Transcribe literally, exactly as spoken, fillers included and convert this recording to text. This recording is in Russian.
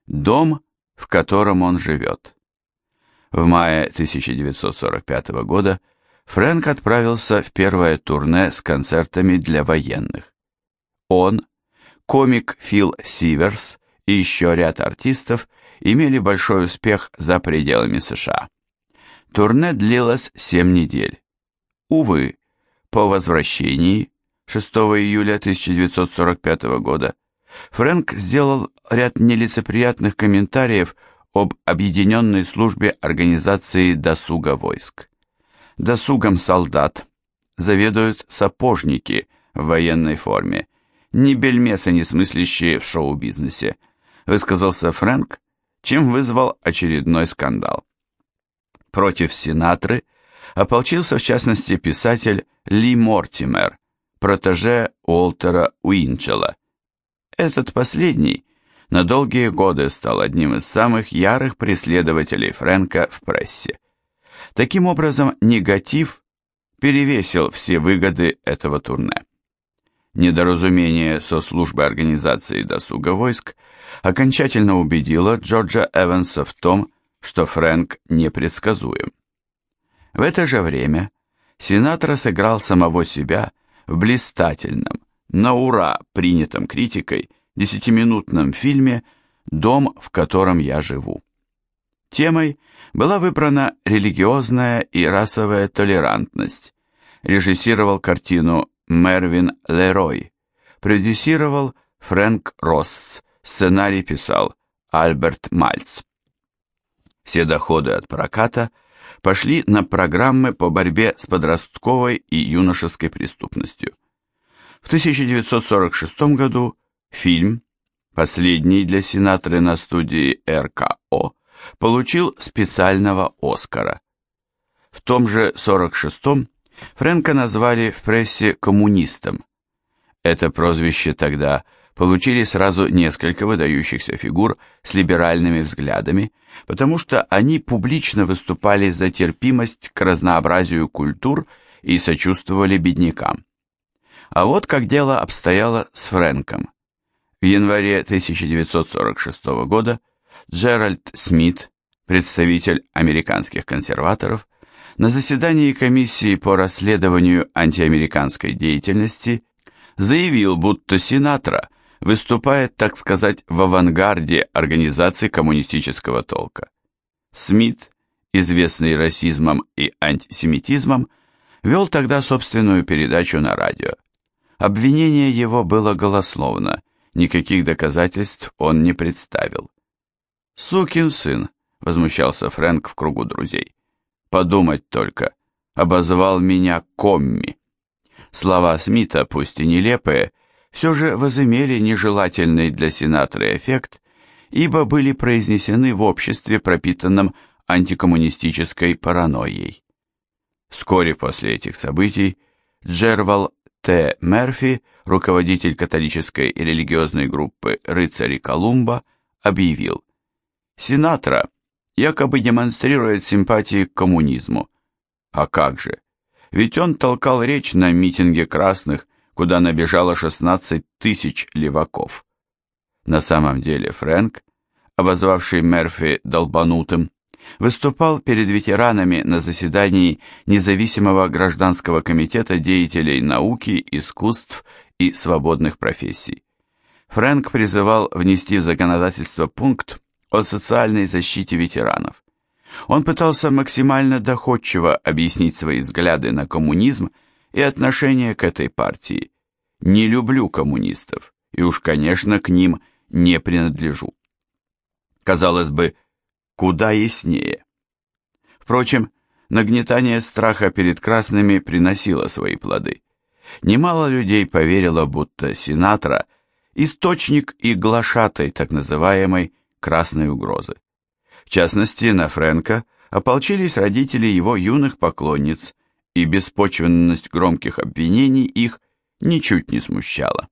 Дом, в котором он живет. В мае тысяча девятьсот сорок пятого года Фрэнк отправился в первое турне с концертами для военных. Он, комик Фил Сиверс и еще ряд артистов имели большой успех за пределами США. Турне длилось семь недель. Увы, по возвращении шестого июля тысяча девятьсот сорок пятого года Фрэнк сделал ряд нелицеприятных комментариев об объединенной службе организации досуга войск. Досугом солдат заведуют сапожники в военной форме, ни бельмеса не смыслящие в шоу-бизнесе, высказался Фрэнк, чем вызвал очередной скандал. Против Синатры ополчился в частности писатель Ли Мортимер, протеже Уолтера Уинчелла. Этот последний на долгие годы стал одним из самых ярых преследователей Фрэнка в прессе. Таким образом, негатив перевесил все выгоды этого турне. Недоразумение со службой организации досуга войск окончательно убедило Джорджа Эванса в том, что Фрэнк непредсказуем. В это же время Синатра сыграл самого себя в блистательном, на ура принятом критикой, десятиминутном фильме «Дом, в котором я живу». Темой была выбрана религиозная и расовая толерантность. Режиссировал картину Мервин Лерой, продюсировал Фрэнк Росс, сценарий писал Альберт Мальц. Все доходы от проката пошли на программы по борьбе с подростковой и юношеской преступностью. В тысяча девятьсот сорок шестом году фильм, последний для Синатры на студии эр ка о, получил специального Оскара. В том же сорок шестом Фрэнка назвали в прессе коммунистом. Это прозвище тогда получили сразу несколько выдающихся фигур с либеральными взглядами, потому что они публично выступали за терпимость к разнообразию культур и сочувствовали беднякам. А вот как дело обстояло с Фрэнком. В январе тысяча девятьсот сорок шестого года Джеральд Смит, представитель американских консерваторов, на заседании комиссии по расследованию антиамериканской деятельности заявил, будто Синатра выступает, так сказать, в авангарде организации коммунистического толка. Смит, известный расизмом и антисемитизмом, вел тогда собственную передачу на радио. Обвинение его было голословно, никаких доказательств он не представил. «Сукин сын», — возмущался Фрэнк в кругу друзей. «Подумать только, обозвал меня комми». Слова Смита, пусть и нелепые, все же возымели нежелательный для Синатры эффект, ибо были произнесены в обществе, пропитанном антикоммунистической паранойей. Вскоре после этих событий Джервал Т. Мерфи, руководитель католической и религиозной группы «Рыцари Колумба», объявил: «Синатра якобы демонстрирует симпатии к коммунизму. А как же? Ведь он толкал речь на митинге красных, куда набежало шестнадцать тысяч леваков». На самом деле Фрэнк, обозвавший Мерфи долбанутым, выступал перед ветеранами на заседании независимого гражданского комитета деятелей науки, искусств и свободных профессий. Фрэнк призывал внести в законодательство пункт о социальной защите ветеранов. Он пытался максимально доходчиво объяснить свои взгляды на коммунизм и отношение к этой партии. «Не люблю коммунистов, и уж, конечно, к ним не принадлежу». Казалось бы, куда яснее. Впрочем, нагнетание страха перед красными приносило свои плоды. Немало людей поверило, будто Синатра – источник и глашатай так называемой красной угрозы. В частности, на Фрэнка ополчились родители его юных поклонниц, и беспочвенность громких обвинений их ничуть не смущала.